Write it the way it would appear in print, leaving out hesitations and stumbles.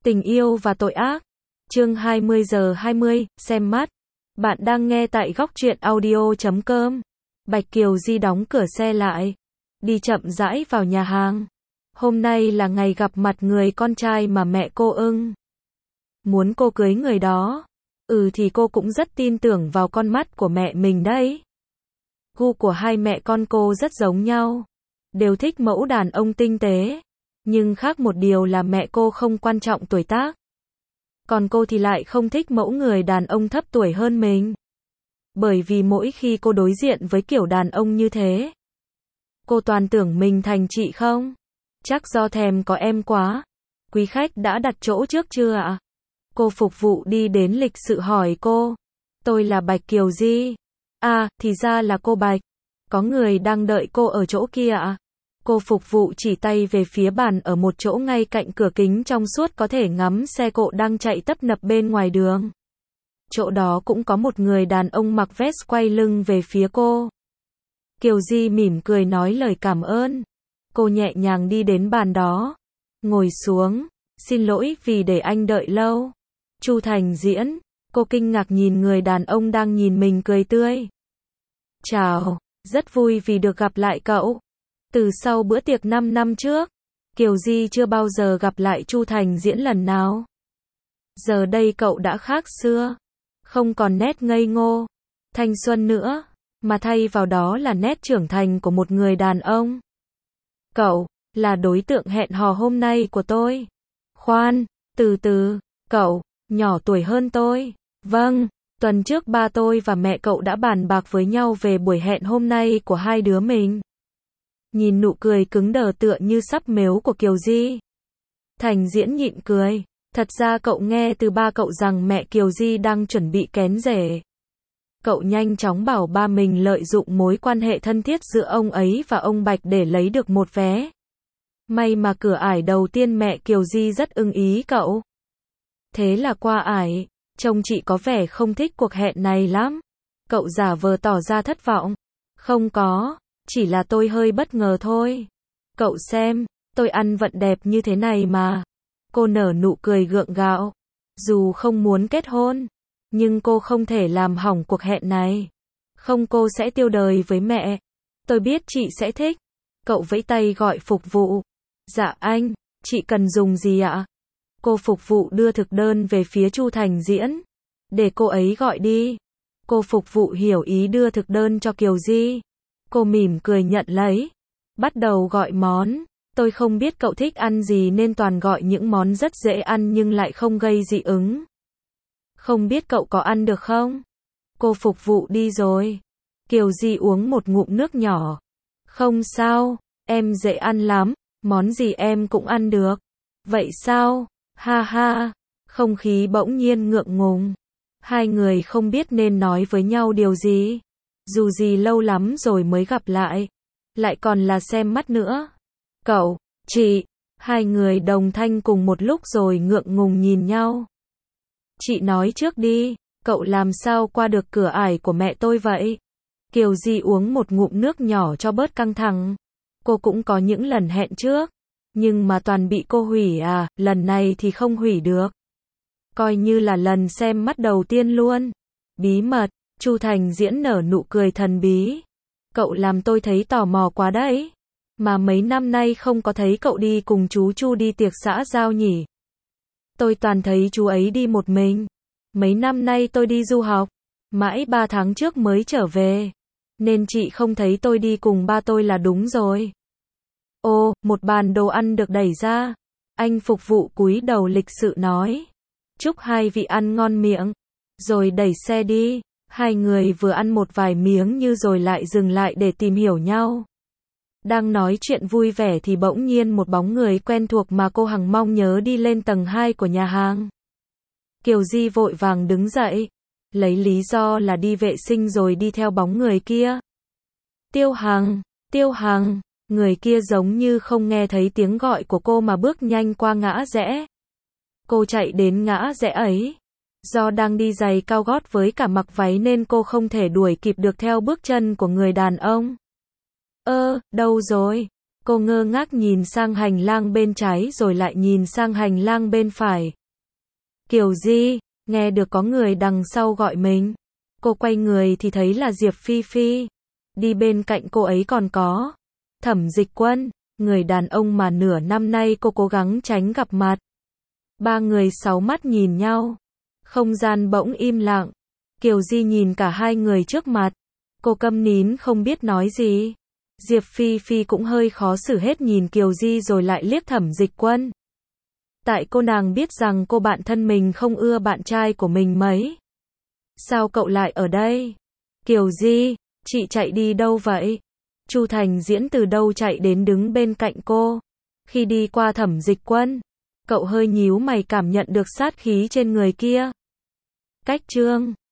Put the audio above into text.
Tình yêu và tội ác. Chương 20:20, xem mắt. Bạn đang nghe tại góc truyện audio.com. Bạch Kiều Di đóng cửa xe lại, đi chậm rãi vào nhà hàng. Hôm nay là ngày gặp mặt người con trai mà mẹ cô ưng muốn cô cưới người đó. Thì cô cũng rất tin tưởng vào con mắt của mẹ mình đấy. Gu của hai mẹ con cô rất giống nhau, đều thích mẫu đàn ông tinh tế. Nhưng khác một điều là mẹ cô không quan trọng tuổi tác. Còn cô thì lại không thích mẫu người đàn ông thấp tuổi hơn mình. Bởi vì mỗi khi cô đối diện với kiểu đàn ông như thế, cô toàn tưởng mình thành chị không? Chắc do thèm có em quá. Quý khách đã đặt chỗ trước chưa ạ? Cô phục vụ đi đến lịch sự hỏi cô. Tôi là Bạch Kiều Di. À, thì ra là cô Bạch. Có người đang đợi cô ở chỗ kia ạ? Cô phục vụ chỉ tay về phía bàn ở một chỗ ngay cạnh cửa kính trong suốt có thể ngắm xe cộ đang chạy tấp nập bên ngoài đường. Chỗ đó cũng có một người đàn ông mặc vest quay lưng về phía cô. Kiều Di mỉm cười nói lời cảm ơn. Cô nhẹ nhàng đi đến bàn đó, ngồi xuống. Xin lỗi vì để anh đợi lâu. Chu Thành Diễn. Cô kinh ngạc nhìn người đàn ông đang nhìn mình cười tươi. Chào, rất vui vì được gặp lại cậu. Từ sau bữa tiệc 5 năm trước, Kiều Di chưa bao giờ gặp lại Chu Thành Diễn lần nào. Giờ đây cậu đã khác xưa, không còn nét ngây ngô, thanh xuân nữa, mà thay vào đó là nét trưởng thành của một người đàn ông. Cậu là đối tượng hẹn hò hôm nay của tôi. Khoan, từ từ, cậu nhỏ tuổi hơn tôi. Vâng, tuần trước ba tôi và mẹ cậu đã bàn bạc với nhau về buổi hẹn hôm nay của hai đứa mình. Nhìn nụ cười cứng đờ tựa như sắp mếu của Kiều Di, Thành Diễn nhịn cười. Thật ra cậu nghe từ ba cậu rằng mẹ Kiều Di đang chuẩn bị kén rể. Cậu nhanh chóng bảo ba mình lợi dụng mối quan hệ thân thiết giữa ông ấy và ông Bạch để lấy được một vé. May mà cửa ải đầu tiên mẹ Kiều Di rất ưng ý cậu. Thế là qua ải, trông chị có vẻ không thích cuộc hẹn này lắm. Cậu giả vờ tỏ ra thất vọng. Không có, chỉ là tôi hơi bất ngờ thôi. Cậu xem, tôi ăn vận đẹp như thế này mà. Cô nở nụ cười gượng gạo. Dù không muốn kết hôn, nhưng cô không thể làm hỏng cuộc hẹn này. Không, cô sẽ tiêu đời với mẹ. Tôi biết chị sẽ thích. Cậu vẫy tay gọi phục vụ. Dạ anh, chị cần dùng gì ạ? Cô phục vụ đưa thực đơn về phía Chu Thành Diễn. Để cô ấy gọi đi. Cô phục vụ hiểu ý đưa thực đơn cho Kiều Di. Cô mỉm cười nhận lấy. Bắt đầu gọi món. Tôi không biết cậu thích ăn gì nên toàn gọi những món rất dễ ăn nhưng lại không gây dị ứng. Không biết cậu có ăn được không? Cô phục vụ đi rồi. Kiều Di uống một ngụm nước nhỏ. Không sao, em dễ ăn lắm, món gì em cũng ăn được. Vậy sao? Ha ha. Không khí bỗng nhiên ngượng ngùng. Hai người không biết nên nói với nhau điều gì. Dù gì lâu lắm rồi mới gặp lại. Lại còn là xem mắt nữa. Cậu, chị, hai người đồng thanh cùng một lúc rồi ngượng ngùng nhìn nhau. Chị nói trước đi, cậu làm sao qua được cửa ải của mẹ tôi vậy? Kiều Di uống một ngụm nước nhỏ cho bớt căng thẳng. Cô cũng có những lần hẹn trước, nhưng mà toàn bị cô hủy à, lần này thì không hủy được. Coi như là lần xem mắt đầu tiên luôn. Bí mật, Chu Thành Diễn nở nụ cười thần bí. Cậu làm tôi thấy tò mò quá đấy. Mà mấy năm nay không có thấy cậu đi cùng chú Chu đi tiệc xã giao nhỉ? Tôi toàn thấy chú ấy đi một mình. Mấy năm nay tôi đi du học, mãi 3 tháng trước mới trở về. Nên chị không thấy tôi đi cùng ba tôi là đúng rồi. Ô, một bàn đồ ăn được đẩy ra. Anh phục vụ cúi đầu lịch sự nói. Chúc hai vị ăn ngon miệng. Rồi đẩy xe đi. Hai người vừa ăn một vài miếng như rồi lại dừng lại để tìm hiểu nhau. Đang nói chuyện vui vẻ thì bỗng nhiên một bóng người quen thuộc mà cô hằng mong nhớ đi lên tầng 2 của nhà hàng. Kiều Di vội vàng đứng dậy, lấy lý do là đi vệ sinh rồi đi theo bóng người kia. Tiêu Hằng, người kia giống như không nghe thấy tiếng gọi của cô mà bước nhanh qua ngã rẽ. Cô chạy đến ngã rẽ ấy. Do đang đi giày cao gót với cả mặc váy nên cô không thể đuổi kịp được theo bước chân của người đàn ông. Đâu rồi? Cô ngơ ngác nhìn sang hành lang bên trái rồi lại nhìn sang hành lang bên phải. Kiều Di, nghe được có người đằng sau gọi mình. Cô quay người thì thấy là Diệp Phi Phi. Đi bên cạnh cô ấy còn có Thẩm Dịch Quân, người đàn ông mà nửa năm nay cô cố gắng tránh gặp mặt. Ba người sáu mắt nhìn nhau. Không gian bỗng im lặng. Kiều Di nhìn cả hai người trước mặt. Cô câm nín không biết nói gì. Diệp Phi Phi cũng hơi khó xử hết nhìn Kiều Di rồi lại liếc Thẩm Dịch Quân. Tại cô nàng biết rằng cô bạn thân mình không ưa bạn trai của mình mấy. Sao cậu lại ở đây? Kiều Di, chị chạy đi đâu vậy? Chu Thành Diễn từ đâu chạy đến đứng bên cạnh cô. Khi đi qua Thẩm Dịch Quân, cậu hơi nhíu mày cảm nhận được sát khí trên người kia. Cách chương